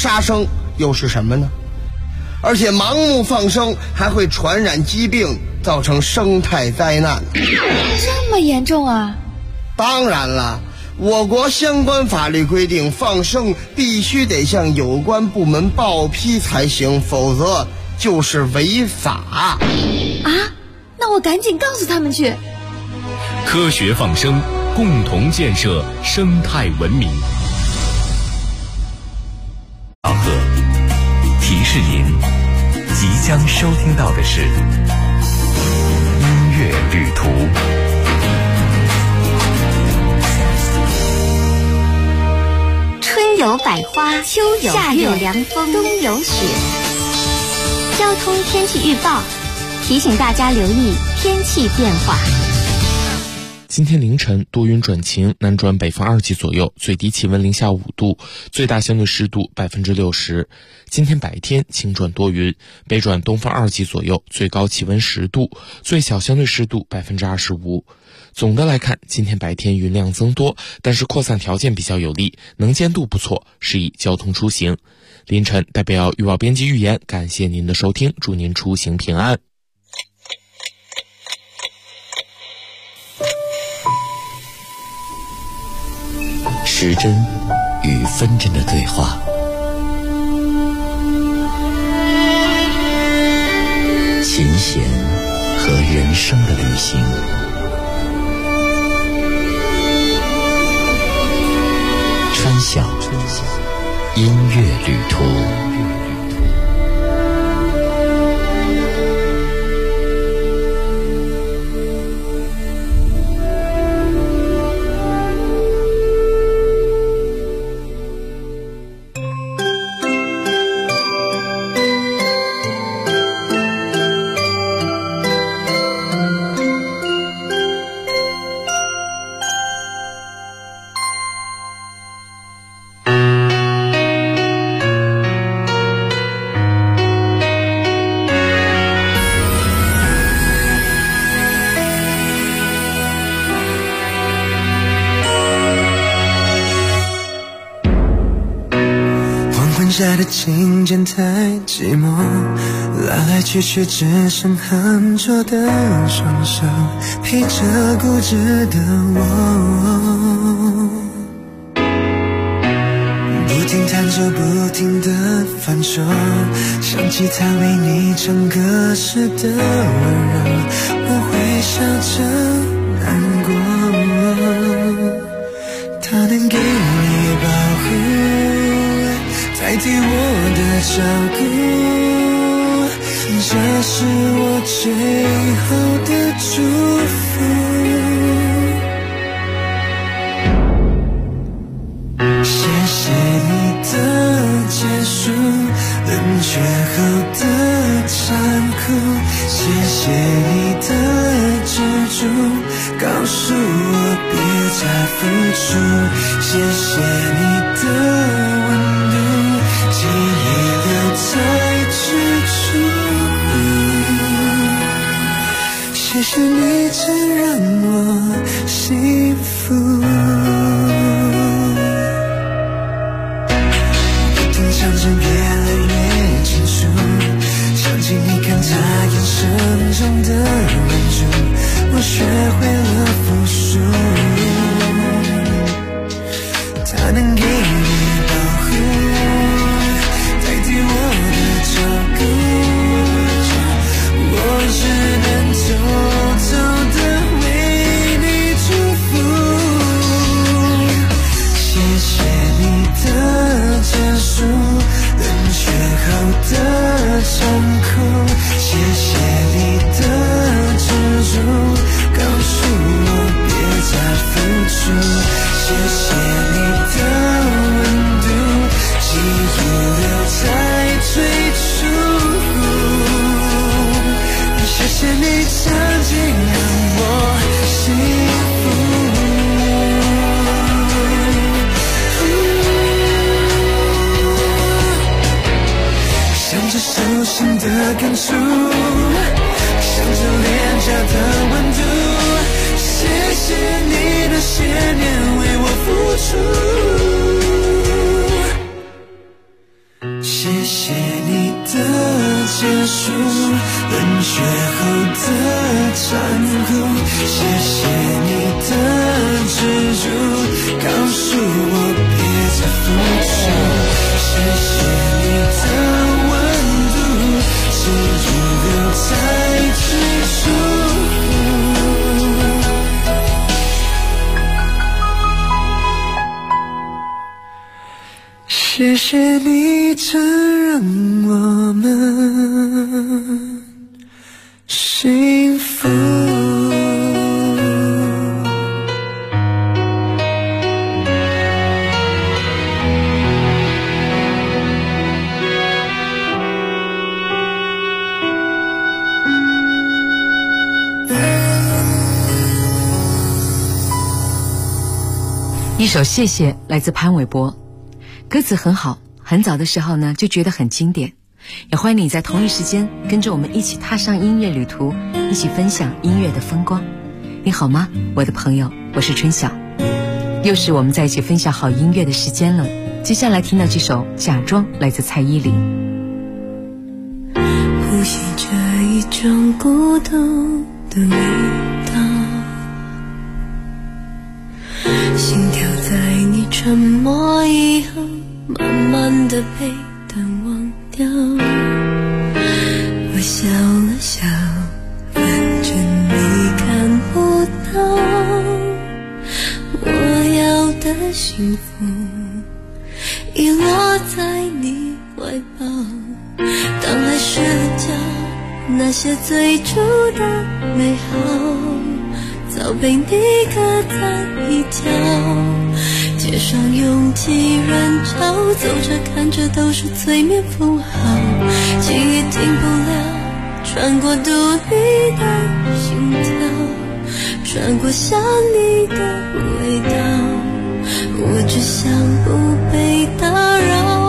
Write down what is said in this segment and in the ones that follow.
杀生又是什么呢？而且盲目放生还会传染疾病，造成生态灾难。 这么严重啊？ 当然了，我国相关法律规定，放生必须得向有关部门报批才行，否则就是违法。 啊？那我赶紧告诉他们去。 科学放生，共同建设生态文明。 老贺提示您，即将收听到的是音乐旅途。 春有百花，秋有夏有凉风，冬有雪。交通天气预报提醒大家留意天气变化。 今天凌晨多云转晴，南转北风2级左右，最低气温零下5度，最大相对湿度60%。今天白天晴转多云，北转东风2级左右，最高气温10度，最小相对湿度25%。总的来看，今天白天云量增多，但是扩散条件比较有利，能见度不错，适宜交通出行。凌晨代表预报编辑预言，感谢您的收听，祝您出行平安。 时针与分针的对话，琴弦和人生的旅行，川小音乐旅途。 下的琴键太寂寞，来来去去只剩含着的双手，陪着固执的我，不停弹奏不停的反手，像吉他为你唱歌时的温柔，我会笑着难过，它能给你保护，代替我的照顾，这是我最后的祝福。谢谢你的结束，冷却后的残酷，谢谢你的执着，告诉我别再付出，谢谢你的温度，记忆留在最初，谢谢你真让我幸福。不停唱着越来越清楚，想起你看他眼神中的忍住，我学会了服输，他能给你保护，我只能偷偷的为你祝福，谢谢你的结束，冷却后的残酷，谢谢你的执着，告诉我别再付出，谢谢你的温度，记忆留在最初，谢谢你曾经让我幸福。想着手心的感触，想着脸颊的温度，谢谢你的些年为我付出， 谢谢你的结束，冷却后的残酷，谢谢你的执着，告诉我别再付出，谢谢你的温度，是如留在最初。谢谢你曾让我们幸福。 一首《谢谢》来自潘玮柏，歌词很好，很早的时候呢就觉得很经典。也欢迎你在同一时间跟着我们一起踏上音乐旅途，一起分享音乐的风光。你好吗，我的朋友，我是春晓。又是我们在一起分享好音乐的时间了。接下来听到这首《假装》，来自蔡依林。 呼吸着一种孤独的味道，心跳在你沉默以后慢慢的被淡忘掉。我笑了笑，反正你看不到，我要的幸福已落在你怀抱。当爱睡了觉，那些最初的美好早被你搁在一角。街上拥挤人潮，走着看着都是催眠符号，记忆停不了，穿过独立的心跳，穿过想你的味道，我只想不被打扰。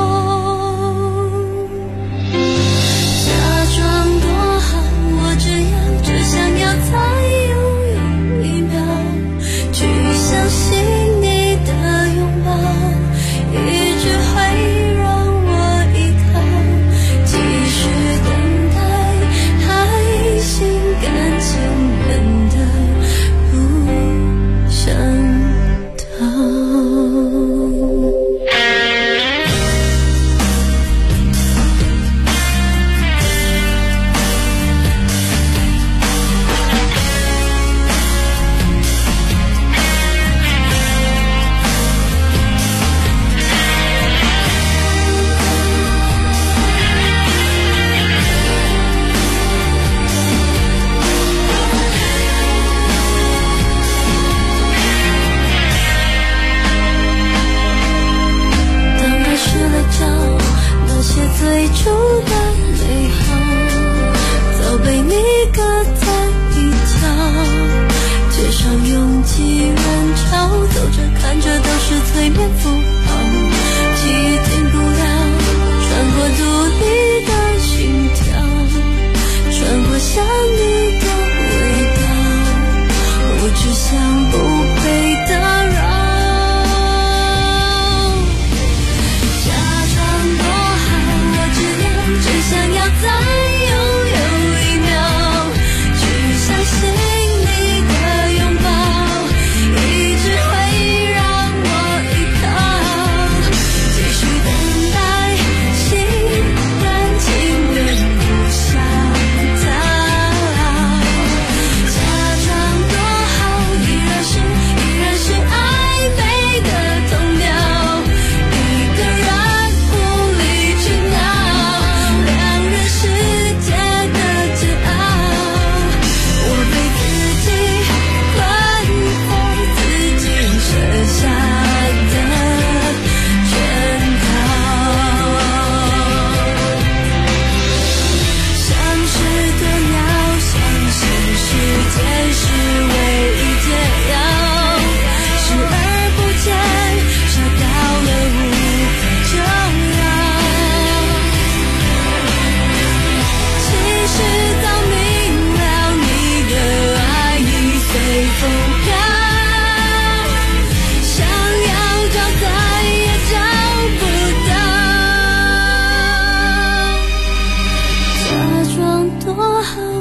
假装多好，我这样只想要再拥有一秒，去相信你的拥抱，一直会让我依靠，继续等待，还心甘情愿的不想逃。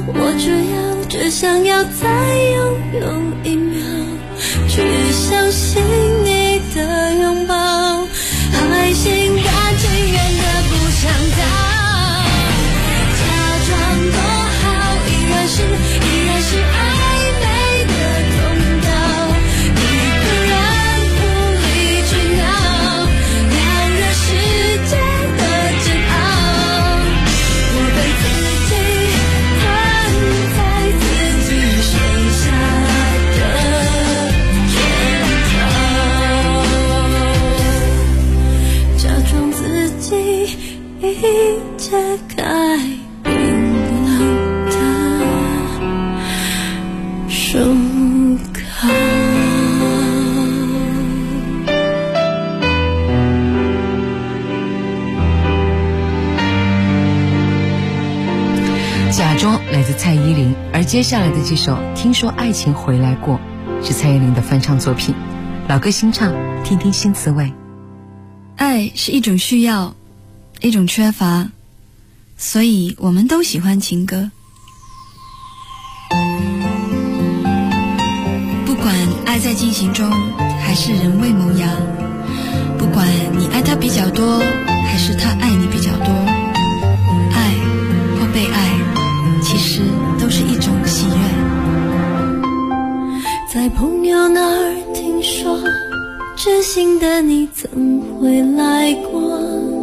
我只想要再拥有一秒，去相信你的拥抱，还心甘情愿的不想逃，假装多好，依然是暧昧的通道，一个人无理取闹，两人世界的煎熬，我被自己困在自己设下的圈套，假装自己已解开冰冷的手铐。 假装来自蔡依林，而接下来的这首《听说爱情回来过》是蔡依林的翻唱作品，老歌新唱，听听新滋味。 爱是一种需要，一种缺乏，所以我们都喜欢情歌。不管爱在进行中，还是人未萌芽，不管你爱他比较多，还是他爱你比较多，爱或被爱，其实都是一种喜悦。 在朋友那儿听说，知心的你曾回来过，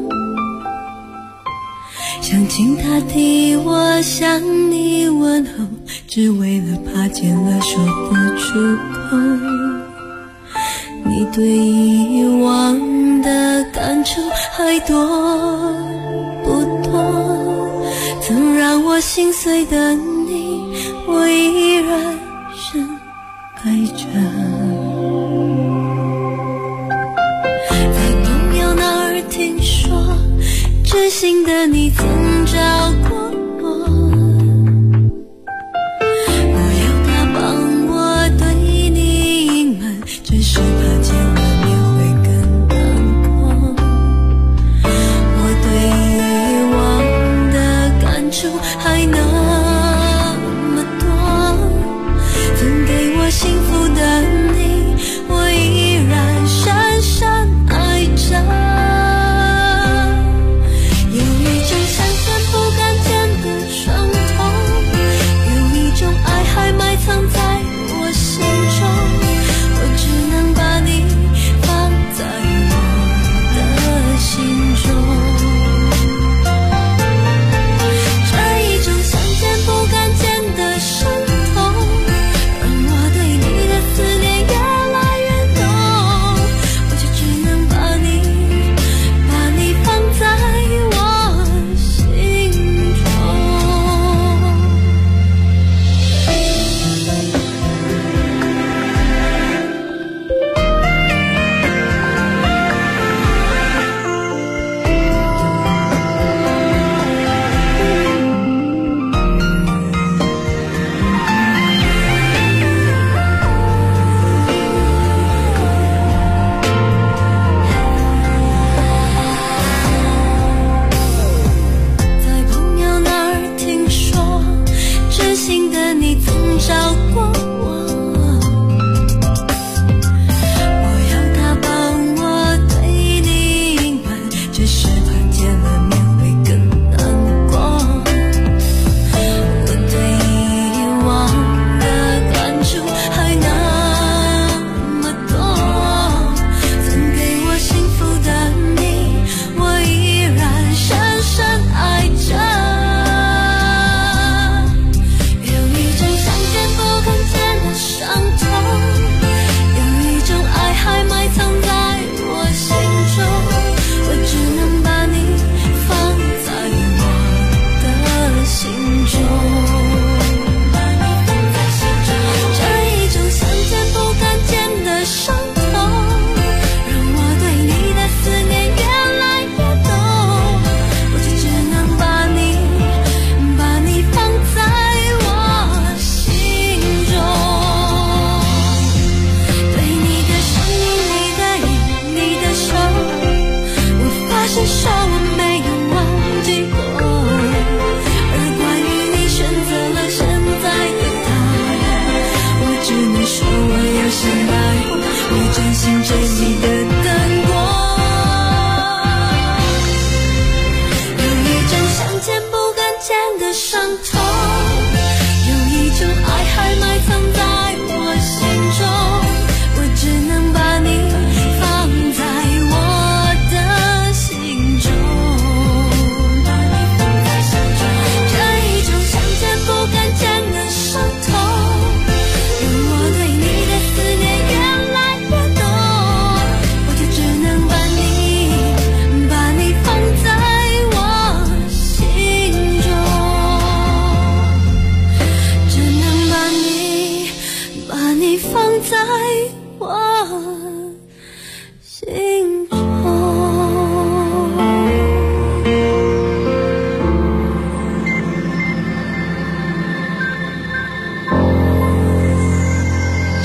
想请他替我向你问候，只为了怕见了说不出口。你对以往的感触还多不多？曾让我心碎的你，我依然深爱着。在朋友那儿听说，知心的你曾找过我，我要他帮我对你隐瞒，只是怕见了面会更难过。我对以往的感触还那么多，曾给我幸福的你，我依然深深爱着。有一种想见不敢见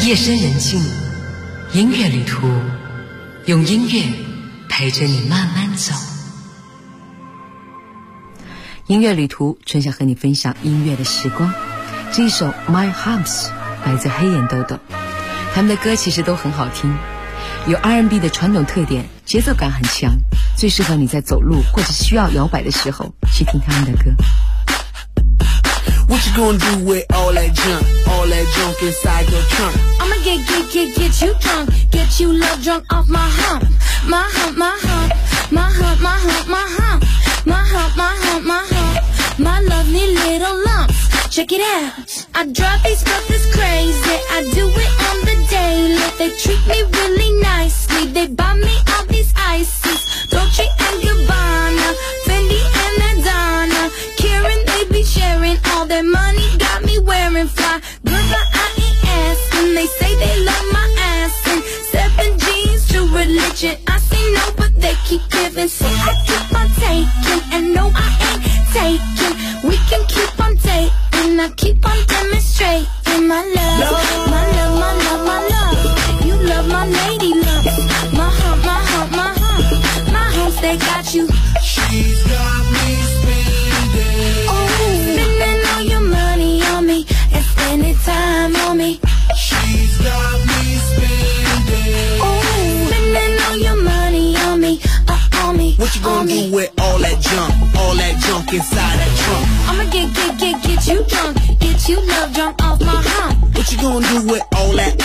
夜深人静，音乐旅途，用音乐陪着你慢慢走。音乐旅途，春想和你分享音乐的时光。这一首 My Hubs 来自黑眼豆豆，他们的歌其实都很好听，有 R&B 的传统特点，节奏感很强，最适合你在走路或者需要摇摆的时候去听他们的歌。 What you gonna do with all that junk inside your trunk? I'ma get you drunk, get you love drunk off my hump, my hump, my hump, my hump, my hump, my hump, my hump, my hump, my hump, my lovely little lumps. Check it out. I drive these brothers crazy. I do it on the daily. They treat me really nicely. They buy me all these ices, Dolce and Gabbana, Fendi and Adana. Karen, they be sharing all their money. Got me wearing fly. Girl, but I ain't asking. They say they love my ass and 7 jeans to religion. I say no, but they keep giving. So I keep on taking, and no, I ain't taking. We can keep on dating. I keep on demonstrating my love, my love, my love, my love. You love my lady love, my hump, my hump, my hump, my humps. They got you. She's got me spending. Oh, spending all your money on me and spending time on me. She's got me spending. Oh, spending all your money on me, on me. What you gonna do with all that junk inside that trunk? I'ma get you drunk, get you love drunk off my hump. What you gonna do with all that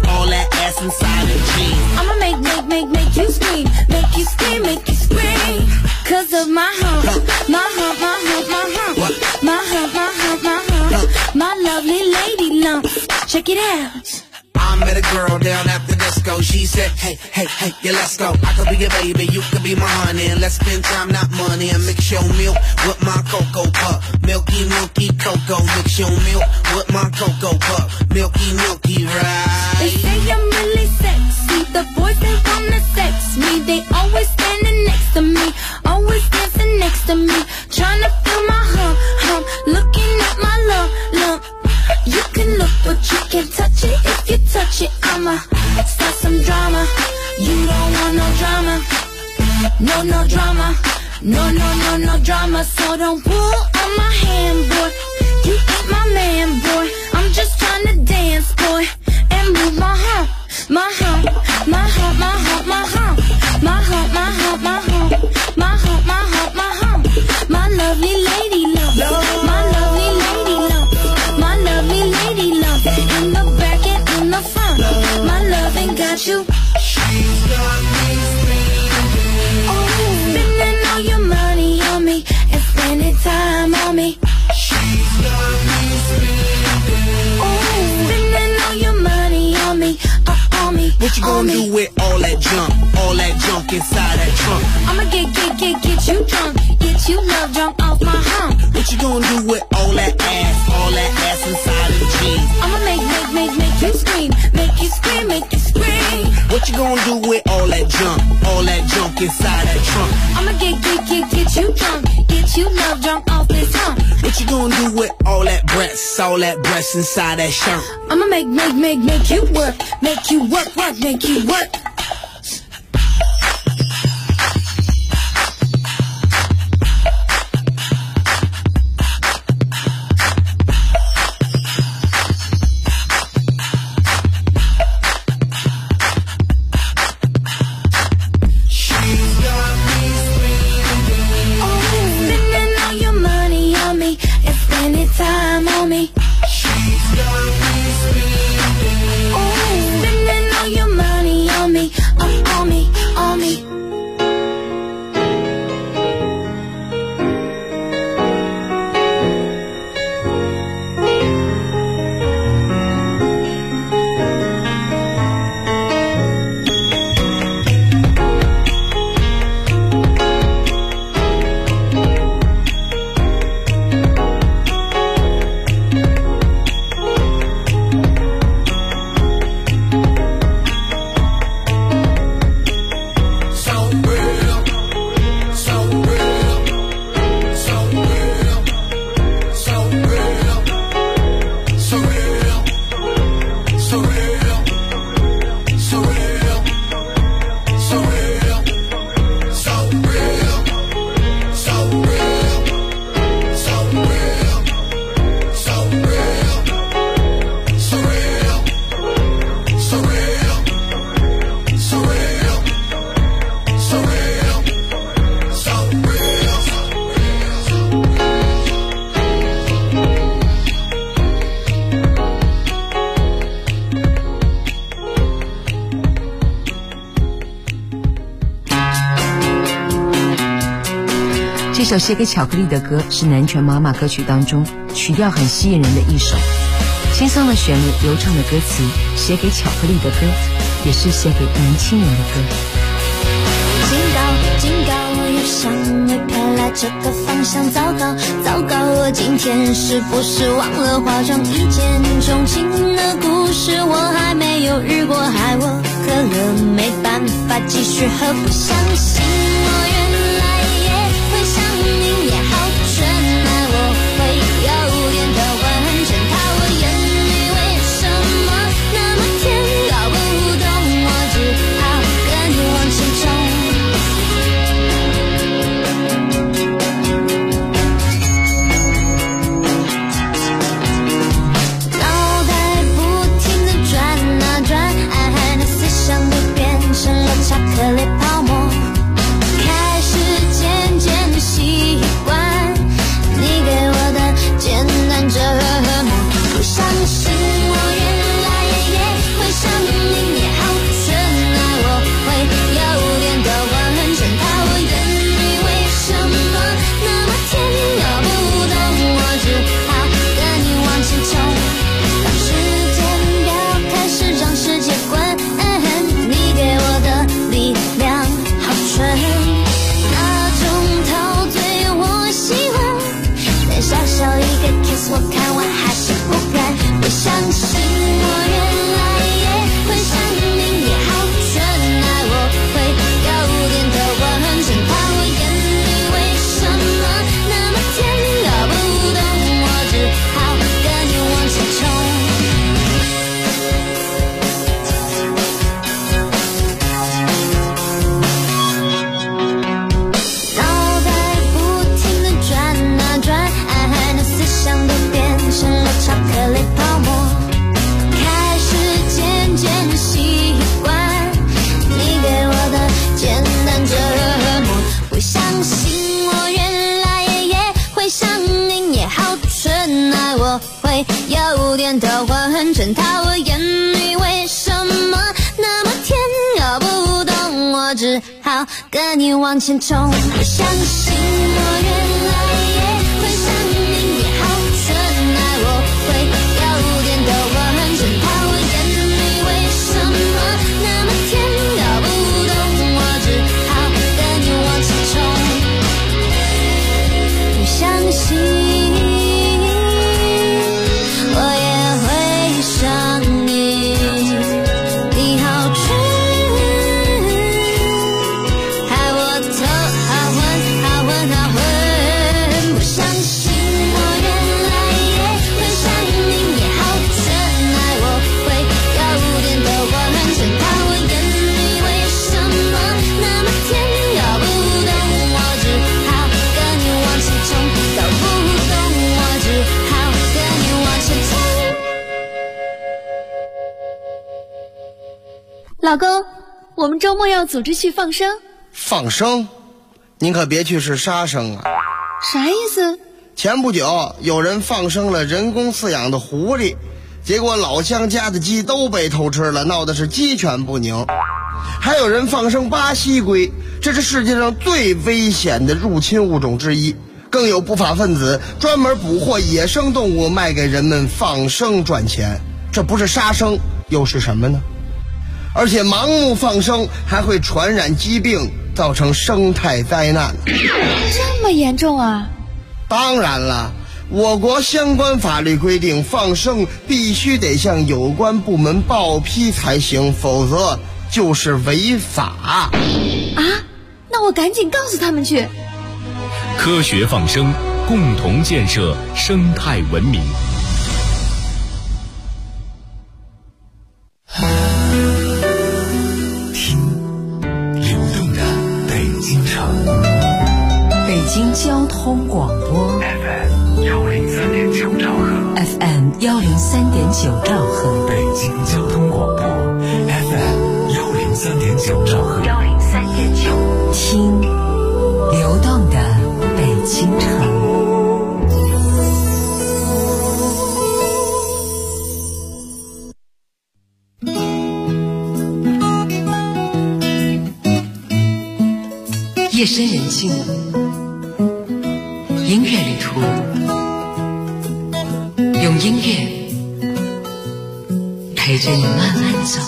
ass inside the jeans? I'ma make you scream, make you scream, make you scream. Cause of my hump, my hump, my hump, my hump, my hump, my hump, my hump, my lovely lady lumps. Check it out. I met a girl down at the disco. She said, hey, yeah, let's go. I could be your baby, you could be my honey. And let's spend time, not money. And mix your milk with my cocoa pup. Milky cocoa. Mix your milk with my cocoa pup. Milky, right? They say I'm really sexy. The boys, they wanna sex me. They always standing next to me, always dancing next to me, tryna feel my hump, looking at my lump. You can look, but you can't touch it. If you touch it, I'ma start some drama. You don't want no drama, no drama, no drama. So don't pull on my hand, boy. You ain't my man, boy. I'm just trying to dance, boy, and move my hump, my hump, my hump, my hump, my hump, my hump, my hump, my hump, my hump, my hump, my hump, my lovely lady love, my lovely lady love, my lovely lady love, in the back and in the front, my love ain't got you. She's got me spending. Oh, spending all your money on me and spending time on me. She's got me spending. Oh, spending all your money on me, on me. What you gonna do with all that junk inside that trunk? I'ma get you drunk, get you love drunk off my hump. What you gonna do with all that ass inside the jeans? I'ma make you scream, make you scream, make you scream. What you gonna do with all that junk inside that trunk? I'ma get you drunk, get you love drunk off this hump. What you gonna do with all that breasts inside that shirt? I'ma make you work, make you work, make you work. Time on me. She's got me spending. Oh, spending all your money on me 这首写给巧克力的歌是南拳妈妈歌曲当中曲调很吸引人的一首，轻松的旋律，流畅的歌词，写给巧克力的歌，也是写给年轻人的歌。 警告警告，我又向你飘来这个方向，糟糕糟糕，我今天是不是忘了化妆？一见钟情的故事我还没有遇过，害我渴了没办法继续喝，不相信我原来也会想你，也好纯爱，我会有点的完整，怕我眼里为什么那么甜，搞不懂我只好跟你往前冲。巧克力泡沫，开始渐渐习惯你给我的简单折磨，不相信我原来也会想你，也好纯爱，我会有点的完整，怕我眼里为什么那么甜，搞不懂我只好跟你往前冲，当时间表开始让世界滚，你给我的力量好纯，那种陶醉我喜欢，但小小一个 kiss 我看完还是不敢，不相信我原来也会想你，也好纯爱，我会有点的完整，怕我眼里为什么那么甜，搞不懂我只好跟你往前冲。成了巧克力泡沫，开始渐渐习惯你给我的简单折磨，不相信我原来也会想你，也好纯爱，我会有点的完整，怕我眼里为什么那么甜，搞不懂我只好跟你往前冲，不相信我原来也会想你，也好纯爱，我会有点的完整，怕我眼里为什么那么甜，搞不懂我只好跟你往前冲，不相信我也会想你，你好纯，害我头好昏好昏好昏，不相信我原来也会想你，也好纯爱，我会有点的完整，怕我眼里为什么那么甜，搞不懂我只好跟你往前冲，搞不懂我只好跟你往前冲。 老公，我们周末要组织去放生。 放生？您可别去是杀生啊！ 啥意思？ 前不久有人放生了人工饲养的狐狸，结果老乡家的鸡都被偷吃了，闹得是鸡犬不宁。还有人放生巴西龟，这是世界上最危险的入侵物种之一。更有不法分子专门捕获野生动物卖给人们放生赚钱，这不是杀生又是什么呢？而且盲目放生还会传染疾病，造成生态灾难。 这么严重啊？ 当然了，我国相关法律规定，放生必须得向有关部门报批才行，否则就是违法。 啊？那我赶紧告诉他们去。 科学放生，共同建设生态文明。 北京交通广播 FM 103.9兆赫 FM 103.9兆赫， 北京交通广播 FM 103.9兆赫 103.9，听流动的北京城。夜深人静， 音乐旅途，用音乐陪着你慢慢走。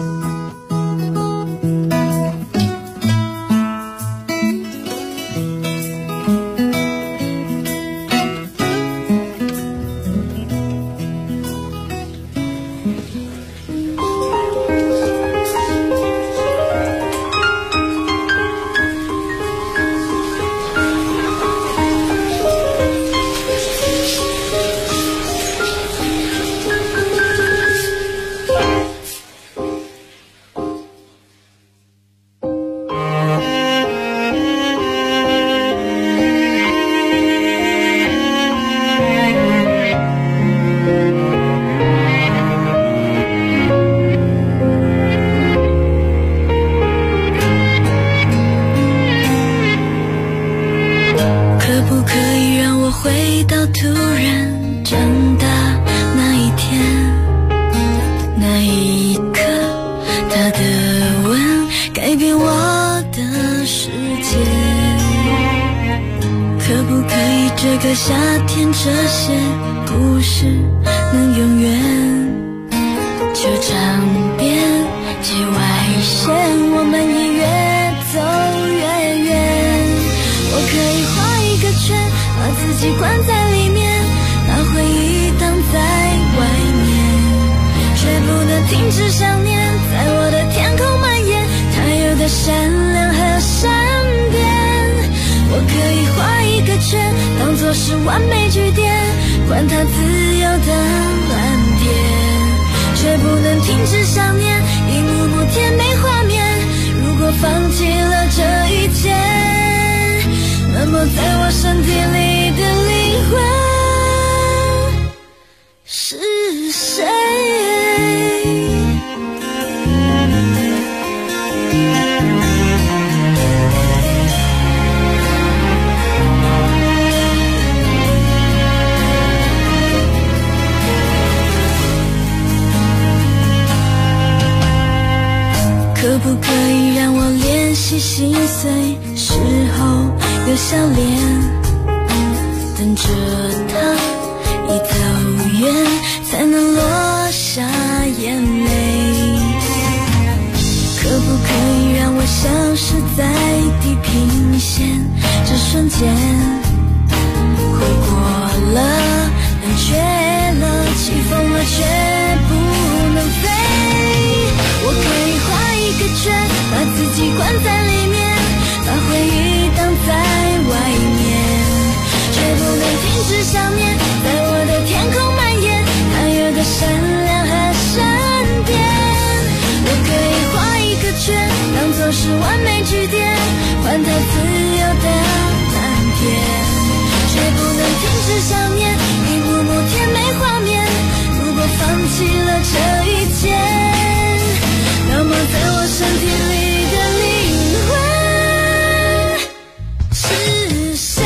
可不可以让我练习心碎时候有笑脸，等着他一走远才能落下眼泪。可不可以让我消失在地平线这瞬间，回过了冷却了起风了却不能飞。我可以画一个圈，把自己关在里面，把回忆挡在外面，却不能停止想念，在我的天空蔓延，它有的善良和善变。我可以画一个圈，当作是完美句点，换它自由的蓝天，却不能停止想念，一幕幕甜美画面。如果放弃了这一切，那么在我身体里的灵魂是谁？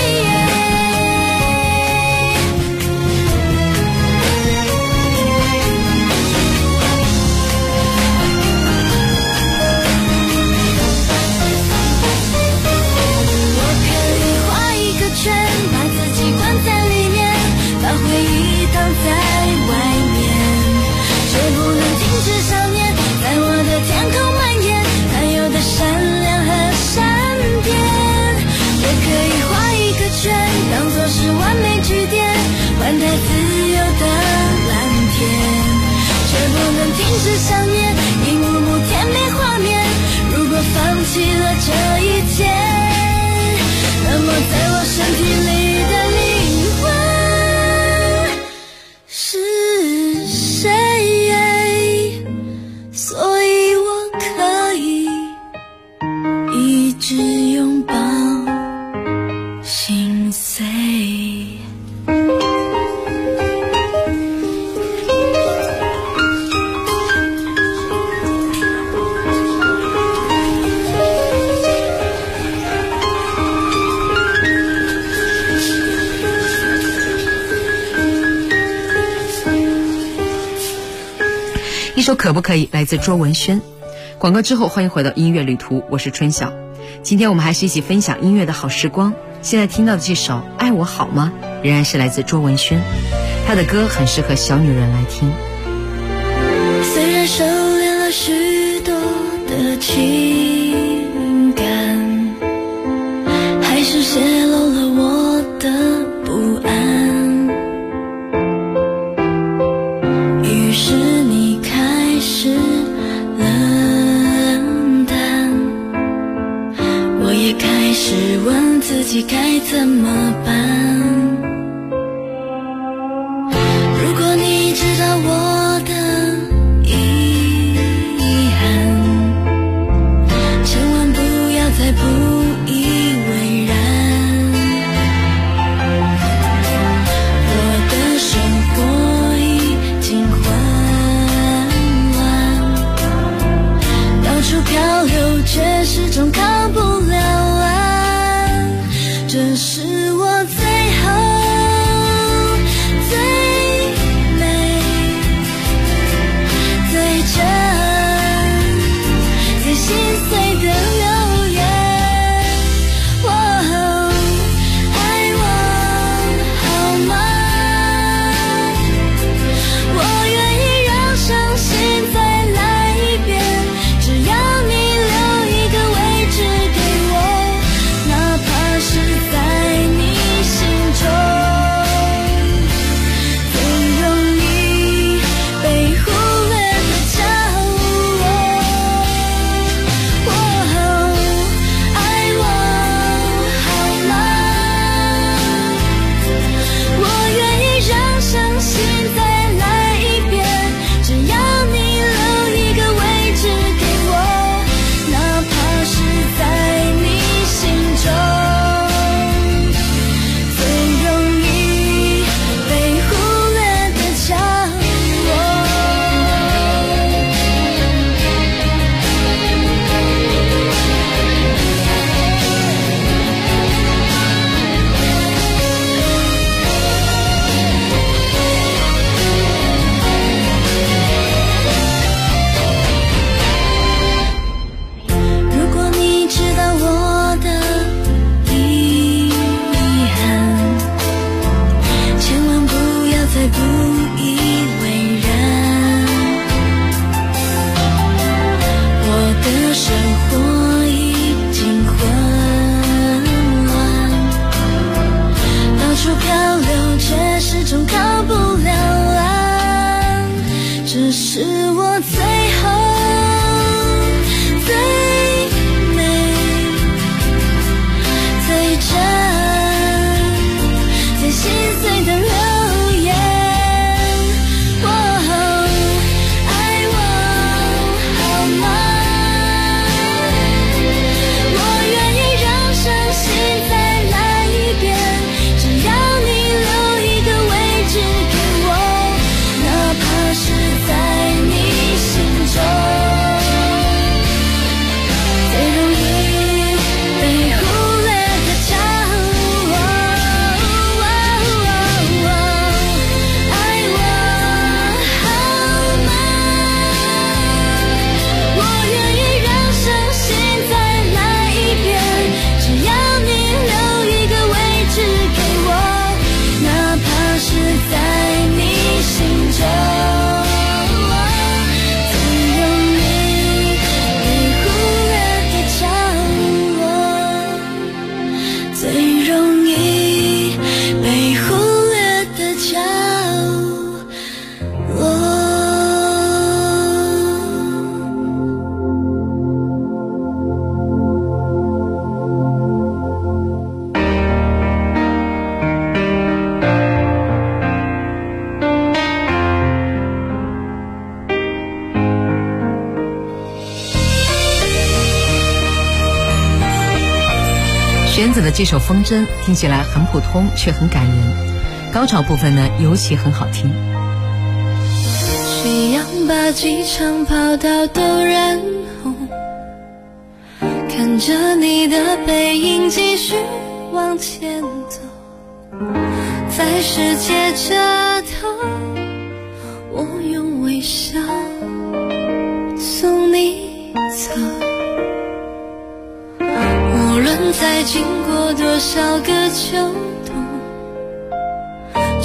我可以画一个圈，把自己关在里面，把回忆挡在外面，却不能停止想念，在我的天空蔓延，它有的善良和善变。我可以画一个圈，当作是完美句点，换它自由的蓝天，却不能停止想念，一幕幕甜美画面。如果放弃了这一切，那么在我身体里的灵魂是谁？所以我可以一直拥抱心碎。 一首可不可以来自卓文萱。广告之后欢迎回到音乐旅途，我是春晓。今天我们还是一起分享音乐的好时光，现在听到的这首爱我好吗？仍然是来自卓文萱，她的歌很适合小女人来听。 虽然收敛了许多的情感，还是泄露了我的不安，于是你开始冷淡，我也开始问自己该怎么办。如果你知道我的遗憾，千万不要再不以为然。我的生活已经混乱，到处漂流，却始终看不了岸。这是我最后最美最真最心碎的留言。哦，爱我好吗？我愿意让伤心再来一遍，只要你留一个位置给我，哪怕是在你心中最容易被忽略的角落。哦，爱我好吗？我愿意让伤心再来一遍，只要你留一个位置给我，哪怕是在你心中最容易被忽略的角落。如果你知道我的遗憾，千万不要再不以为然。我的生活已经混乱，到处漂流，却始终看不了岸。这是我最后最美最真最心碎的留言。哦，爱我好吗？我愿意让伤心再来一遍，只要你留一个位置给我，哪怕是在你心中最容易被忽略的角落。爱我好吗？我愿意让伤心再来一遍，只要你留一个位置给我，哪怕是在你心中最容易被忽略的角落，最容易被忽略的角落。 玄子的这首《风筝》听起来很普通，却很感人。高潮部分呢，尤其很好听。 夕阳把机场跑道都染红，看着你的背影继续往前走，在世界这头，我用微笑送你走。无论再经过多少个秋冬，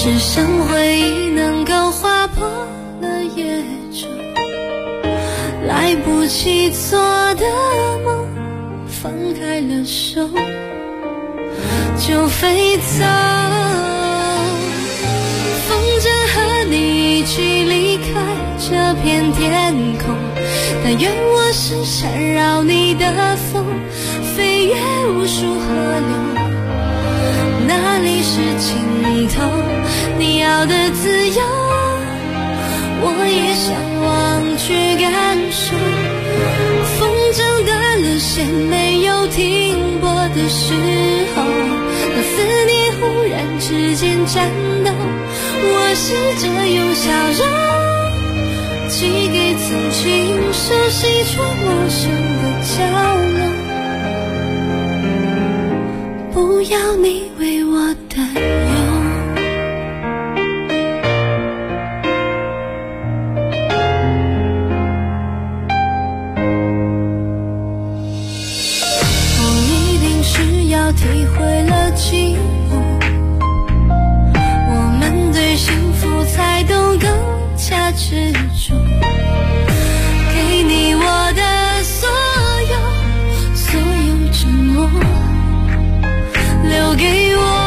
只剩回忆能够划破了夜昼，来不及做的梦，放开了手就飞走。风筝和你一起离开这片天空，但愿我是缠绕你的风，飞越无数河流，哪里是尽头？你要的自由，我也向往去感受。风筝断了线，没有停泊的时候，当思念忽然之间颤抖，我试着用笑容寄给曾经熟悉却陌生的角落，不要你为我担忧。体会了寂寞，我们对幸福才懂更加执着，给你我的所有承诺，留给我。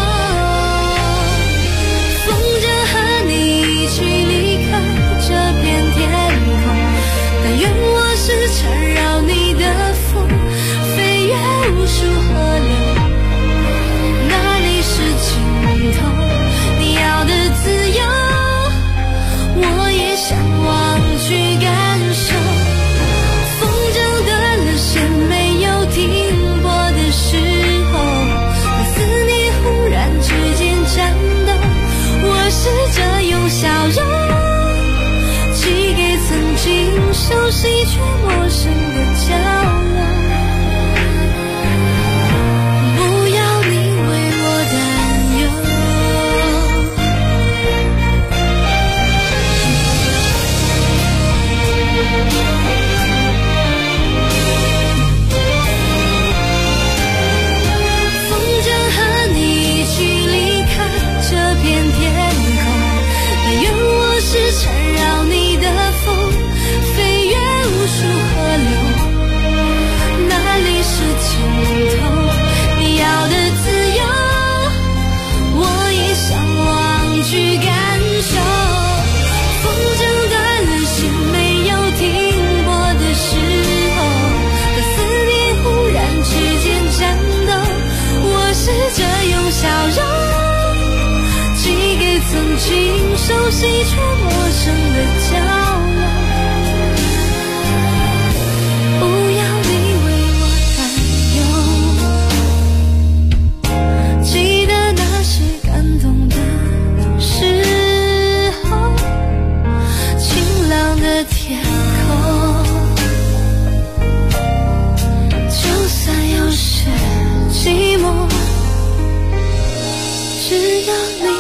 风筝和你一起离开这片天空，但愿我是缠绕你的风，飞越无数河流，哪里是尽头？你要的自由，我也向往去感受。风筝断了线，没有停泊的时候，当思念忽然之间颤抖，我试着用笑容寄给曾经熟悉却陌生的角落，缠绕你的风，飞越无数河流，哪里是尽头？你要的自由，我也向往去感受。风筝断了线，没有停泊的时候，当思念忽然之间颤抖，我试着用笑容寄给曾经熟悉却陌生的角落，不要你为我担忧。记得那些感动的时候，晴朗的天空，就算有些寂寞，只要你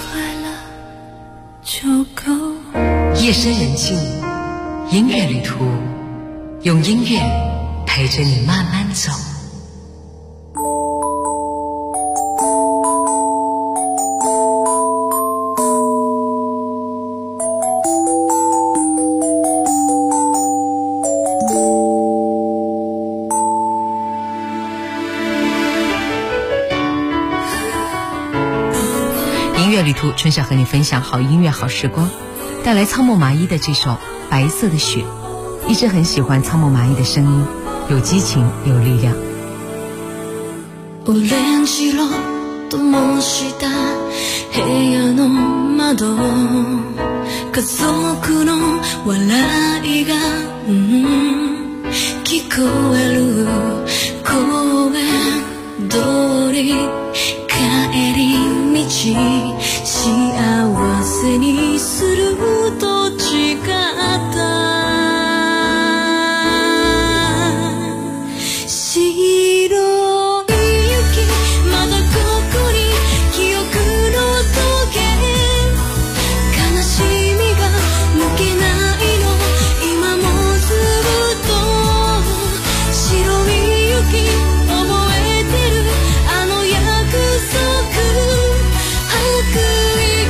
就够。 夜深人静，音乐旅途，用音乐陪着你慢慢走。音乐旅途，春晓和你分享好音乐好时光，带来仓木麻衣的这首《白色的雪》。一直很喜欢仓木麻衣的声音，有激情有力量。 オレンジ色と模した部屋の窓、家族の笑いが、聞こえる公園通り帰り道、幸せにすると誓った覚えてるあの約束、白衣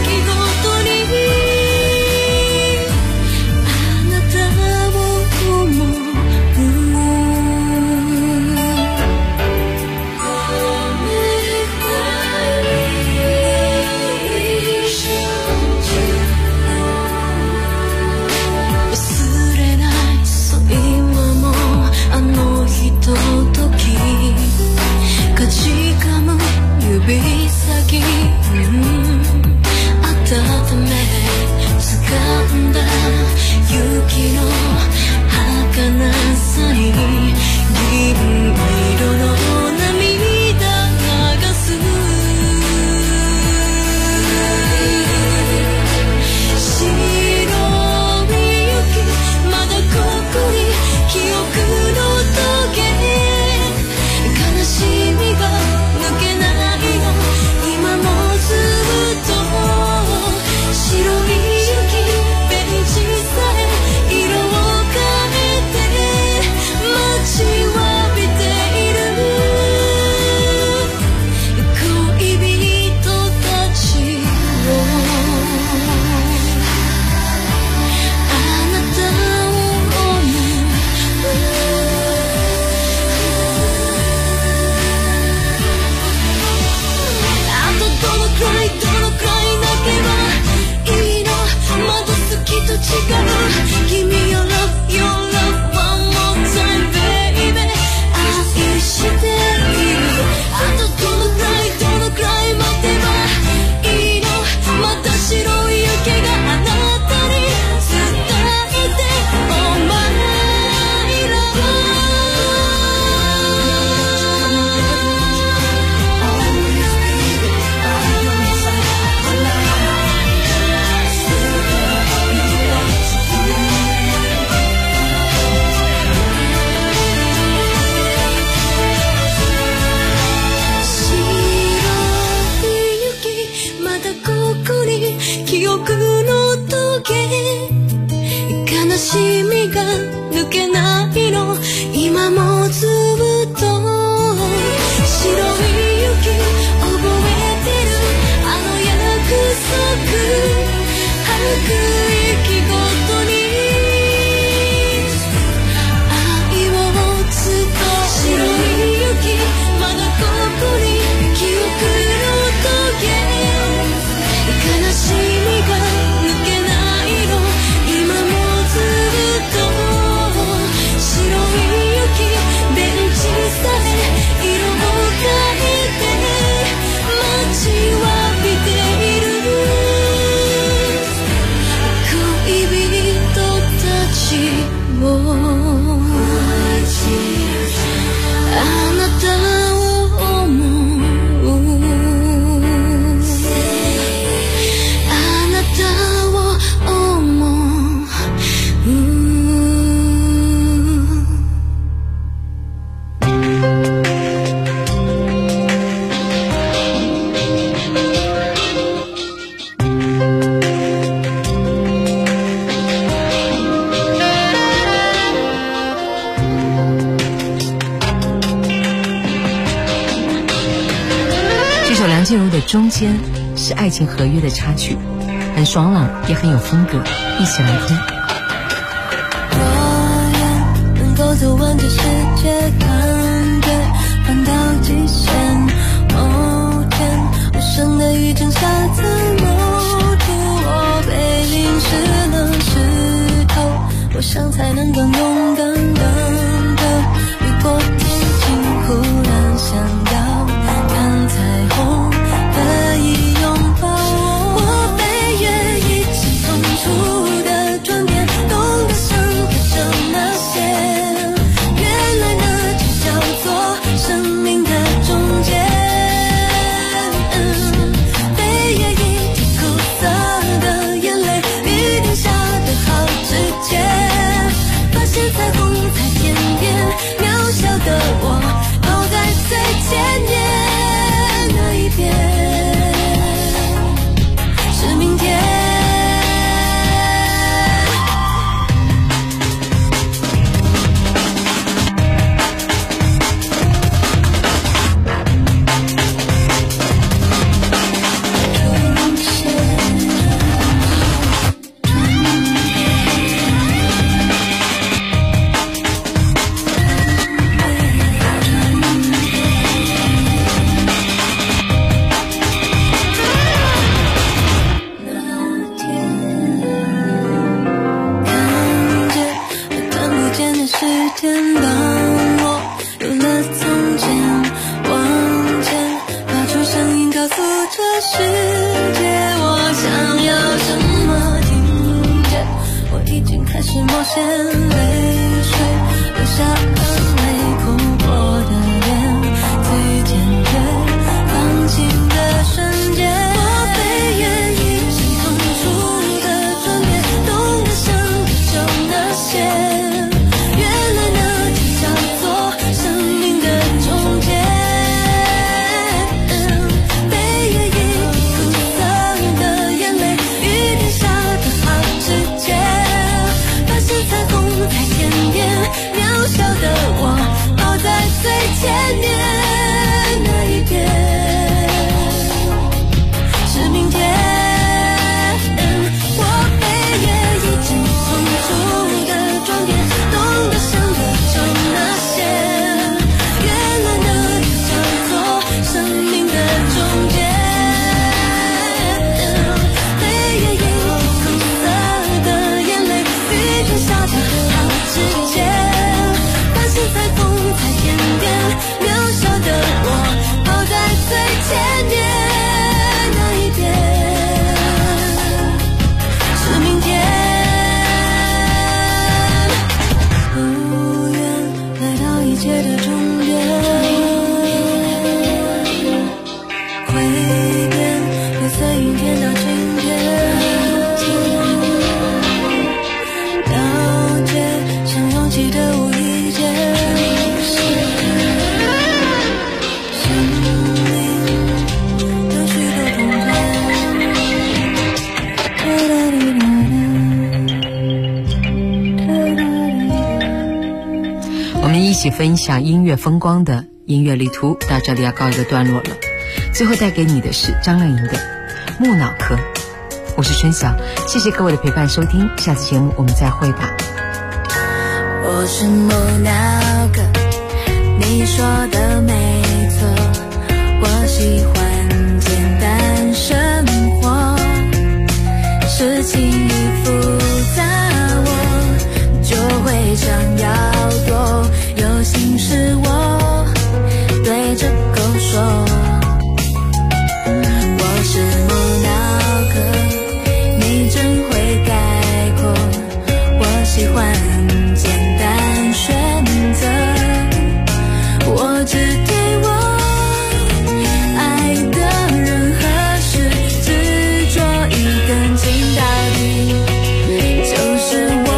进入的中间是爱情合约的插曲，很爽朗也很有风格，一起来听。 我愿能够走完这世界，感觉翻到极限。某天无声的雨正下在某处，我被淋湿了石头，我想才能更勇敢的雨过天晴，忽然想要看彩虹的一拥抱我被月一起送出的转变，懂得想的这么些，原来那就叫做生命的终结。被夜一滴苦涩的眼泪，雨停下的好直接，发现彩虹告诉这世界我想要什么境界，我已经开始冒险，泪水流下很累，哭过的脸最坚决，放晴的瞬间，我被愿意心痛处的转变，懂得想的就那些，前面那一天是明天，我被夜已经匆匆的转变，懂得想的就那些，原来那里叫做生命的终结，被夜已经苦涩的眼泪，雨天下的好直接，繁星在风在天边，渺小的我跑在最前面，那一天是明天，不愿来到一切的终点，挥别被碎云填到今天，了解像勇气的无意间， 一起分享音乐风光的音乐旅途到这里要告一个段落了。最后带给你的是张靓颖的《木脑壳》。我是春晓，谢谢各位的陪伴收听，下次节目我们再会吧。 我是木脑壳，你说的没错，我喜欢简单生活，事情一复杂我就会想要躲，有心事我对着狗说，我是木脑壳，你真会概括，我喜欢简单选择，我只对我爱的人和事执着一根筋到底，就是我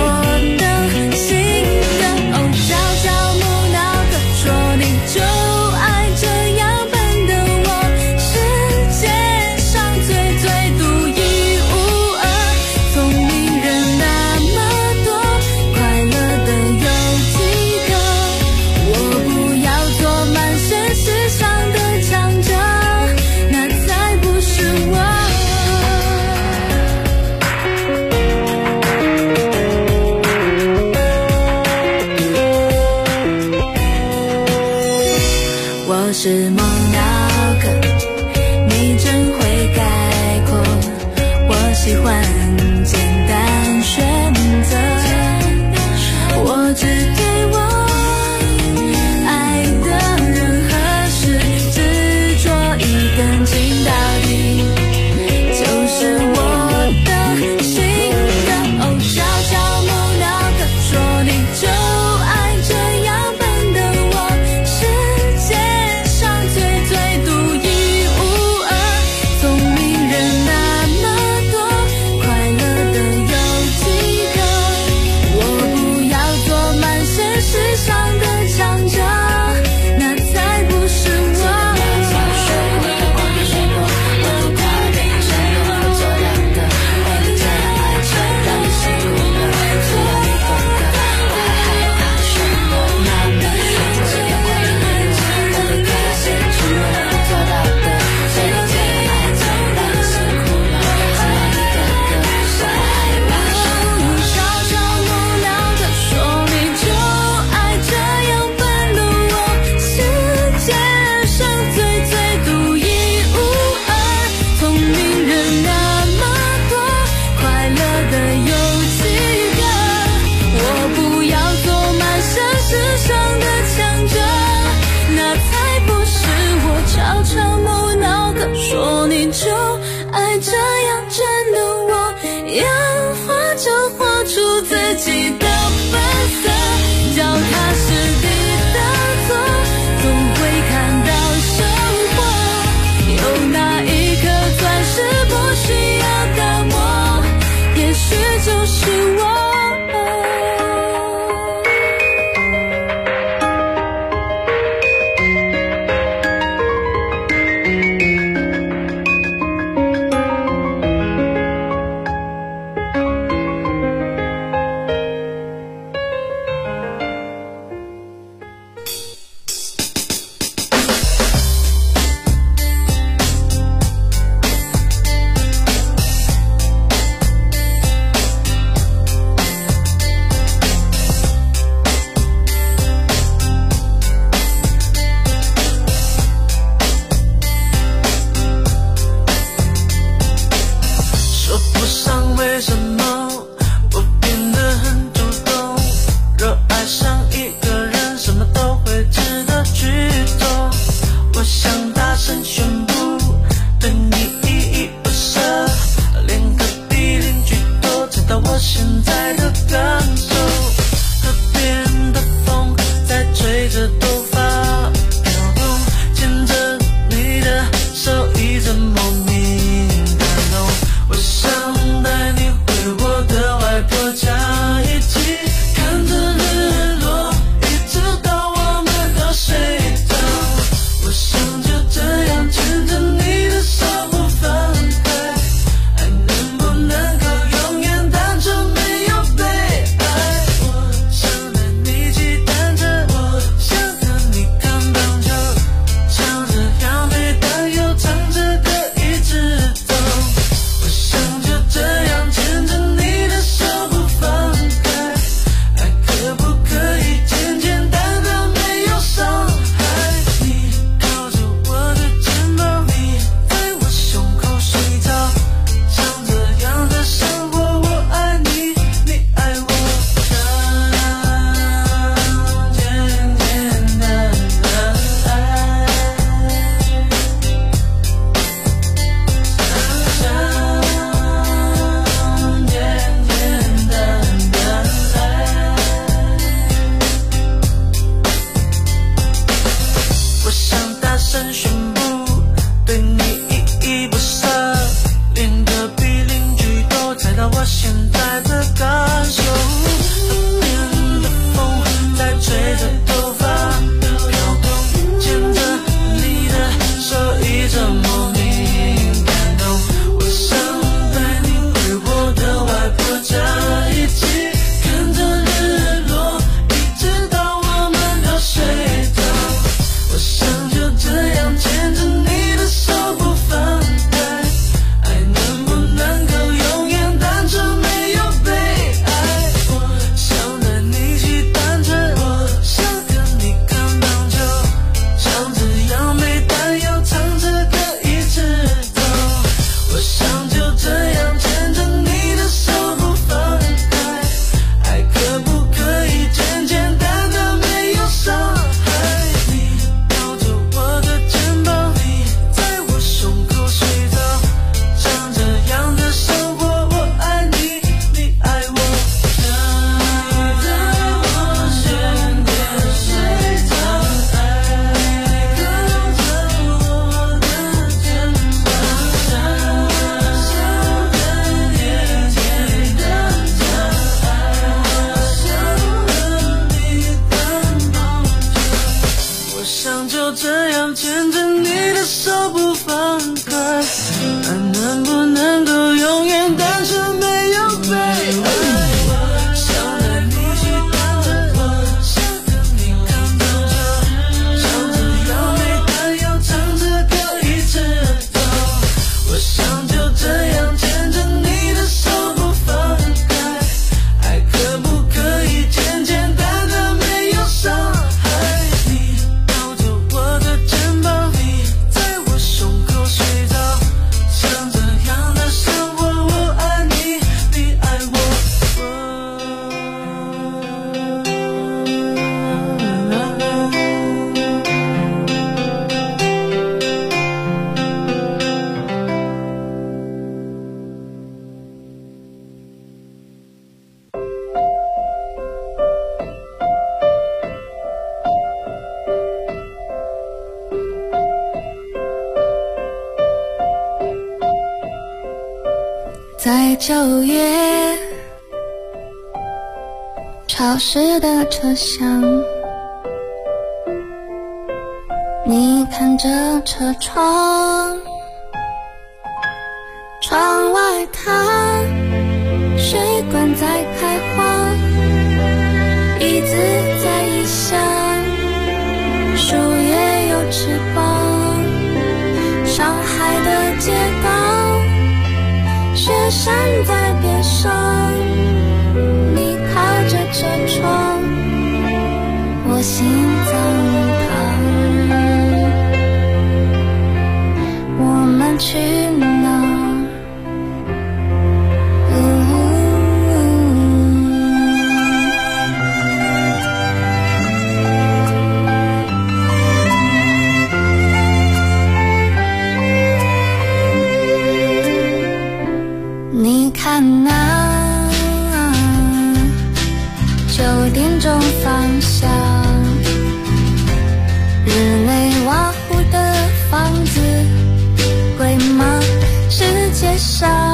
是木脑壳，你真会概括，我喜欢简单选择，我只对我爱的人和事执着一根筋到底，就是我的心的哦，小小木脑壳，说你就爱这样笨的我，世界上说你就爱这样真的我，要活就活出自己的本色，脚踏实地的走，总会看到生活。有那一颗钻石不需要打磨，也许就是我。 爱能不能够永远单纯没在9月潮湿的车厢，你看着车窗，窗外它水管在开花，椅子在异乡，树叶有翅膀，上海的街道，雪山在边上，你靠着车窗，我心脏旁，我们去哪？你看那9点钟方向，日内瓦湖的房子贵吗？世界上